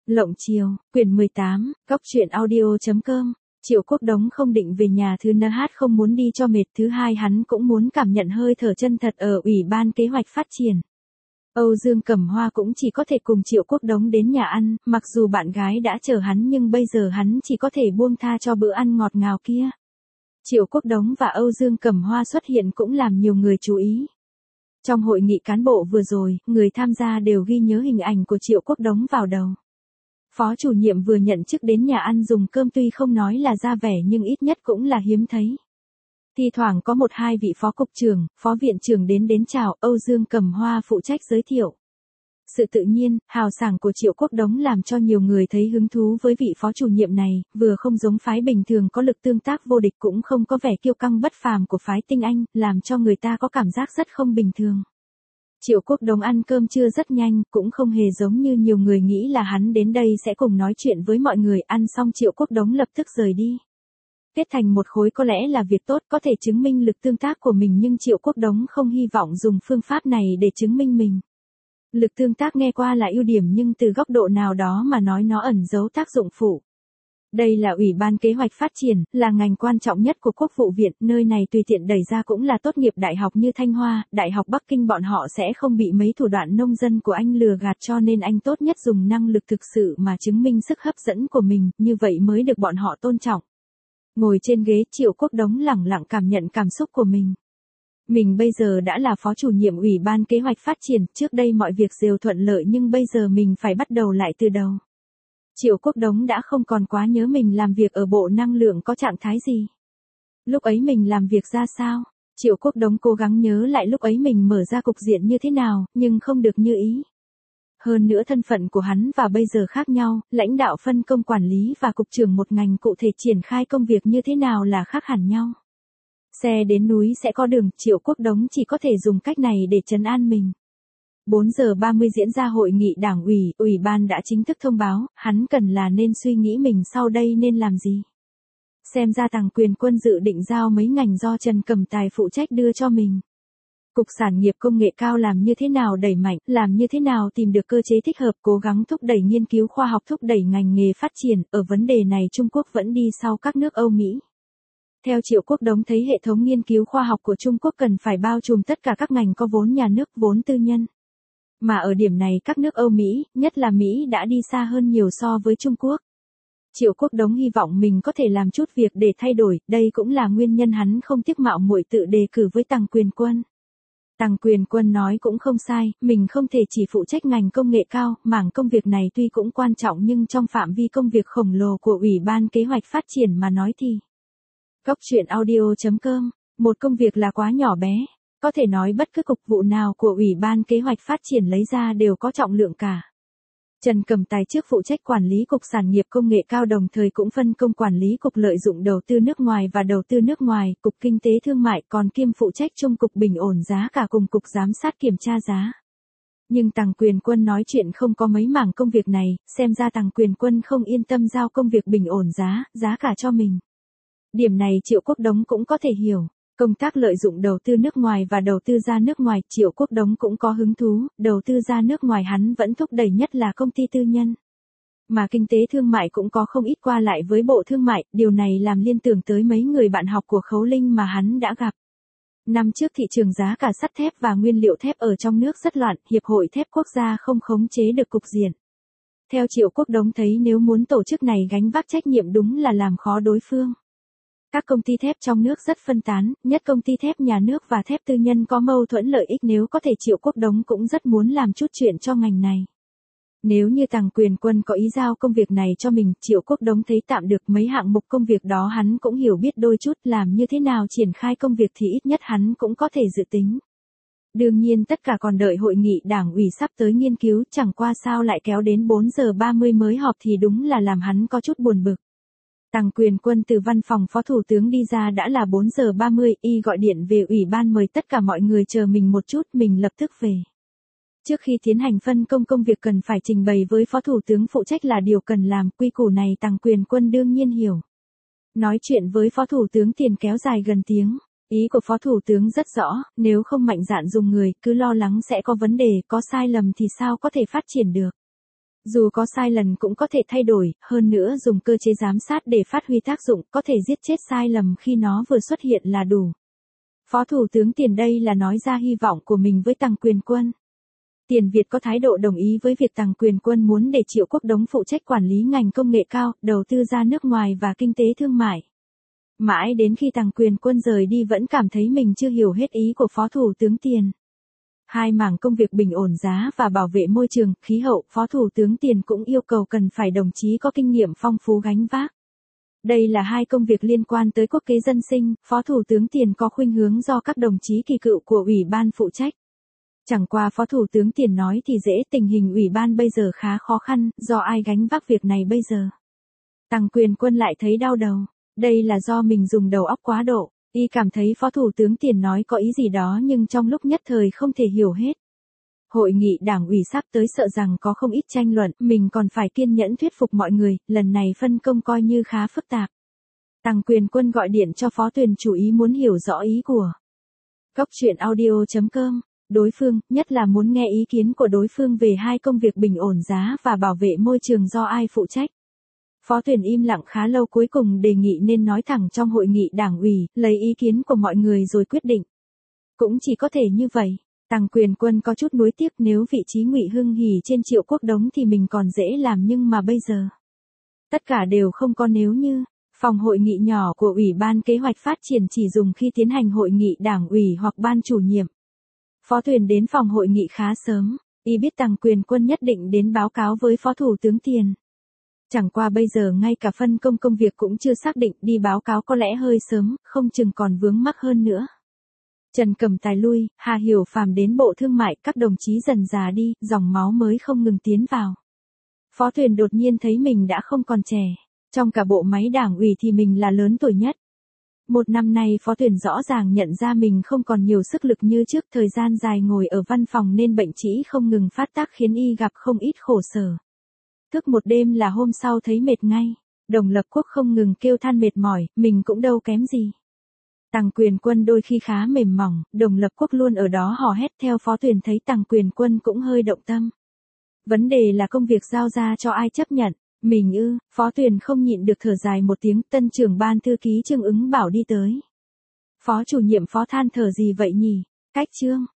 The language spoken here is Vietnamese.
Lộng Chiều, quyển 18, góc truyện audio.com. Triệu Quốc Đống không định về nhà, thứ hát không muốn đi cho mệt, thứ hai hắn cũng muốn cảm nhận hơi thở chân thật ở Ủy ban Kế hoạch Phát triển. Âu Dương Cẩm Hoa cũng chỉ có thể cùng Triệu Quốc Đống đến nhà ăn, mặc dù bạn gái đã chờ hắn nhưng bây giờ hắn chỉ có thể buông tha cho bữa ăn ngọt ngào kia. Triệu Quốc Đống và Âu Dương Cẩm Hoa xuất hiện cũng làm nhiều người chú ý. Trong hội nghị cán bộ vừa rồi, người tham gia đều ghi nhớ hình ảnh của Triệu Quốc Đống vào đầu. Phó chủ nhiệm vừa nhận chức đến nhà ăn dùng cơm tuy không nói là ra vẻ nhưng ít nhất cũng là hiếm thấy. Thi thoảng có một hai vị phó cục trưởng, phó viện trưởng đến chào, Âu Dương Cẩm Hoa phụ trách giới thiệu. Sự tự nhiên, hào sảng của Triệu Quốc Đống làm cho nhiều người thấy hứng thú với vị phó chủ nhiệm này, vừa không giống phái bình thường có lực tương tác vô địch cũng không có vẻ kiêu căng bất phàm của phái tinh anh, làm cho người ta có cảm giác rất không bình thường. Triệu Quốc Đống ăn cơm trưa rất nhanh, cũng không hề giống như nhiều người nghĩ là hắn đến đây sẽ cùng nói chuyện với mọi người, ăn xong Triệu Quốc Đống lập tức rời đi. Kết thành một khối có lẽ là việc tốt, có thể chứng minh lực tương tác của mình, nhưng Triệu Quốc Đống không hy vọng dùng phương pháp này để chứng minh mình. Lực tương tác nghe qua là ưu điểm nhưng từ góc độ nào đó mà nói nó ẩn giấu tác dụng phụ. Đây là Ủy ban Kế hoạch Phát triển, là ngành quan trọng nhất của Quốc vụ viện, nơi này tùy tiện đẩy ra cũng là tốt nghiệp đại học như Thanh Hoa, Đại học Bắc Kinh, bọn họ sẽ không bị mấy thủ đoạn nông dân của anh lừa gạt, cho nên anh tốt nhất dùng năng lực thực sự mà chứng minh sức hấp dẫn của mình, như vậy mới được bọn họ tôn trọng. Ngồi trên ghế, Triệu Quốc Đống lẳng lặng cảm nhận cảm xúc của mình. Mình bây giờ đã là phó chủ nhiệm Ủy ban Kế hoạch Phát triển, trước đây mọi việc đều thuận lợi nhưng bây giờ mình phải bắt đầu lại từ đầu. Triệu Quốc Đống đã không còn quá nhớ mình làm việc ở Bộ Năng lượng có trạng thái gì. Lúc ấy mình làm việc ra sao? Triệu Quốc Đống cố gắng nhớ lại lúc ấy mình mở ra cục diện như thế nào, nhưng không được như ý. Hơn nữa thân phận của hắn và bây giờ khác nhau, lãnh đạo phân công quản lý và cục trưởng một ngành cụ thể triển khai công việc như thế nào là khác hẳn nhau. Xe đến núi sẽ có đường, Triệu Quốc Đống chỉ có thể dùng cách này để trấn an mình. 4 giờ 30 diễn ra hội nghị đảng ủy, ủy ban đã chính thức thông báo, hắn cần là nên suy nghĩ mình sau đây nên làm gì. Xem ra Tằng Quyền Quân dự định giao mấy ngành do Trần Cẩm Tài phụ trách đưa cho mình. Cục Sản nghiệp Công nghệ cao làm như thế nào đẩy mạnh, làm như thế nào tìm được cơ chế thích hợp, cố gắng thúc đẩy nghiên cứu khoa học, thúc đẩy ngành nghề phát triển, ở vấn đề này Trung Quốc vẫn đi sau các nước Âu Mỹ. Theo Triệu Quốc Đống thấy hệ thống nghiên cứu khoa học của Trung Quốc cần phải bao trùm tất cả các ngành có vốn nhà nước, vốn tư nhân. Mà ở điểm này các nước Âu Mỹ, nhất là Mỹ đã đi xa hơn nhiều so với Trung Quốc. Triệu Quốc Đống hy vọng mình có thể làm chút việc để thay đổi, đây cũng là nguyên nhân hắn không tiếc mạo muội tự đề cử với Tằng Quyền Quân. Tằng Quyền Quân nói cũng không sai, mình không thể chỉ phụ trách ngành công nghệ cao, mảng công việc này tuy cũng quan trọng nhưng trong phạm vi công việc khổng lồ của Ủy ban Kế hoạch Phát triển mà nói thì. Góc truyện audio.com, một công việc là quá nhỏ bé. Có thể nói bất cứ cục vụ nào của Ủy ban Kế hoạch Phát triển lấy ra đều có trọng lượng cả. Trần Cẩm Tài trước phụ trách quản lý Cục Sản nghiệp Công nghệ cao, đồng thời cũng phân công quản lý Cục Lợi dụng đầu tư nước ngoài và đầu tư nước ngoài, Cục Kinh tế Thương mại, còn kiêm phụ trách chung Cục Bình ổn giá cả cùng Cục Giám sát Kiểm tra giá. Nhưng Tằng Quyền Quân nói chuyện không có mấy mảng công việc này, xem ra Tằng Quyền Quân không yên tâm giao công việc bình ổn giá cả cho mình. Điểm này Triệu Quốc Đống cũng có thể hiểu. Công tác lợi dụng đầu tư nước ngoài và đầu tư ra nước ngoài, Triệu Quốc Đống cũng có hứng thú, đầu tư ra nước ngoài hắn vẫn thúc đẩy nhất là công ty tư nhân. Mà kinh tế thương mại cũng có không ít qua lại với Bộ Thương mại, điều này làm liên tưởng tới mấy người bạn học của Khấu Linh mà hắn đã gặp. Năm trước thị trường giá cả sắt thép và nguyên liệu thép ở trong nước rất loạn, Hiệp hội Thép Quốc gia không khống chế được cục diện. Theo Triệu Quốc Đống thấy nếu muốn tổ chức này gánh vác trách nhiệm đúng là làm khó đối phương. Các công ty thép trong nước rất phân tán, nhất công ty thép nhà nước và thép tư nhân có mâu thuẫn lợi ích, nếu có thể Triệu Quốc Đống cũng rất muốn làm chút chuyện cho ngành này. Nếu như Tằng Quyền Quân có ý giao công việc này cho mình, Triệu Quốc Đống thấy tạm được, mấy hạng mục công việc đó hắn cũng hiểu biết đôi chút, làm như thế nào triển khai công việc thì ít nhất hắn cũng có thể dự tính. Đương nhiên tất cả còn đợi hội nghị đảng ủy sắp tới nghiên cứu, chẳng qua sao lại kéo đến 4 giờ 30 mới họp thì đúng là làm hắn có chút buồn bực. Tằng Quyền Quân từ văn phòng Phó Thủ tướng đi ra đã là 4 giờ 30, y gọi điện về ủy ban mời tất cả mọi người chờ mình một chút, mình lập tức về. Trước khi tiến hành phân công công việc cần phải trình bày với Phó Thủ tướng phụ trách là điều cần làm, quy củ này Tằng Quyền Quân đương nhiên hiểu. Nói chuyện với Phó Thủ tướng Tiền kéo dài gần tiếng, ý của Phó Thủ tướng rất rõ, nếu không mạnh dạn dùng người, cứ lo lắng sẽ có vấn đề, có sai lầm thì sao có thể phát triển được. Dù có sai lần cũng có thể thay đổi, hơn nữa dùng cơ chế giám sát để phát huy tác dụng, có thể giết chết sai lầm khi nó vừa xuất hiện là đủ. Phó Thủ tướng Tiền đây là nói ra hy vọng của mình với Tằng Quyền Quân. Tiền Việt có thái độ đồng ý với việc Tằng Quyền Quân muốn để Triệu Quốc Đống phụ trách quản lý ngành công nghệ cao, đầu tư ra nước ngoài và kinh tế thương mại. Mãi đến khi Tằng Quyền Quân rời đi vẫn cảm thấy mình chưa hiểu hết ý của Phó Thủ tướng Tiền. Hai mảng công việc bình ổn giá và bảo vệ môi trường, khí hậu, Phó Thủ tướng Tiền cũng yêu cầu cần phải đồng chí có kinh nghiệm phong phú gánh vác. Đây là hai công việc liên quan tới quốc kế dân sinh, Phó Thủ tướng Tiền có khuynh hướng do các đồng chí kỳ cựu của Ủy ban phụ trách. Chẳng qua Phó Thủ tướng Tiền nói thì dễ, tình hình Ủy ban bây giờ khá khó khăn, do ai gánh vác việc này bây giờ. Tằng Quyền Quân lại thấy đau đầu, đây là do mình dùng đầu óc quá độ, y cảm thấy Phó Thủ tướng Tiền nói có ý gì đó nhưng trong lúc nhất thời không thể hiểu hết. Hội nghị đảng ủy sắp tới sợ rằng có không ít tranh luận, mình còn phải kiên nhẫn thuyết phục mọi người, lần này phân công coi như khá phức tạp. Tằng Quyền Quân gọi điện cho Phó Tuyền chủ ý muốn hiểu rõ ý của Cốc truyện audio.com. Đối phương, nhất là muốn nghe ý kiến của đối phương về hai công việc bình ổn giá và bảo vệ môi trường do ai phụ trách. Phó Tuyền im lặng khá lâu cuối cùng đề nghị nên nói thẳng trong hội nghị đảng ủy, lấy ý kiến của mọi người rồi quyết định. Cũng chỉ có thể như vậy. Tằng Quyền Quân có chút nuối tiếc, nếu vị trí Ngụy Hưng Hỉ trên Triệu Quốc Đống thì mình còn dễ làm, nhưng mà bây giờ tất cả đều không có nếu như. Phòng hội nghị nhỏ của Ủy ban Kế hoạch Phát triển chỉ dùng khi tiến hành hội nghị đảng ủy hoặc ban chủ nhiệm. Phó Tuyền đến phòng hội nghị khá sớm, y biết Tằng Quyền Quân nhất định đến báo cáo với Phó Thủ tướng Tiền. Chẳng qua bây giờ ngay cả phân công công việc cũng chưa xác định, đi báo cáo có lẽ hơi sớm, không chừng còn vướng mắc hơn nữa. Trần Cẩm Tài lui, Hà Hiểu Phàm đến Bộ Thương mại, các đồng chí dần già đi, dòng máu mới không ngừng tiến vào. Phó Tuyền đột nhiên thấy mình đã không còn trẻ, trong cả bộ máy đảng ủy thì mình là lớn tuổi nhất. Một năm nay Phó Tuyền rõ ràng nhận ra mình không còn nhiều sức lực như trước, thời gian dài ngồi ở văn phòng nên bệnh trĩ không ngừng phát tác khiến y gặp không ít khổ sở. Thức một đêm là hôm sau thấy mệt ngay. Đồng Lập Quốc không ngừng kêu than mệt mỏi, mình cũng đâu kém gì. Tằng Quyền Quân đôi khi khá mềm mỏng, Đồng Lập Quốc luôn ở đó hò hét theo. Phó Tuyền thấy Tằng Quyền Quân cũng hơi động tâm. Vấn đề là công việc giao ra cho ai chấp nhận. Mình ư? Phó Tuyền không nhịn được thở dài một tiếng. Tân trưởng ban thư ký Trương Ứng Bảo đi tới. Phó chủ nhiệm Phó than thở gì vậy nhỉ? Cách Trương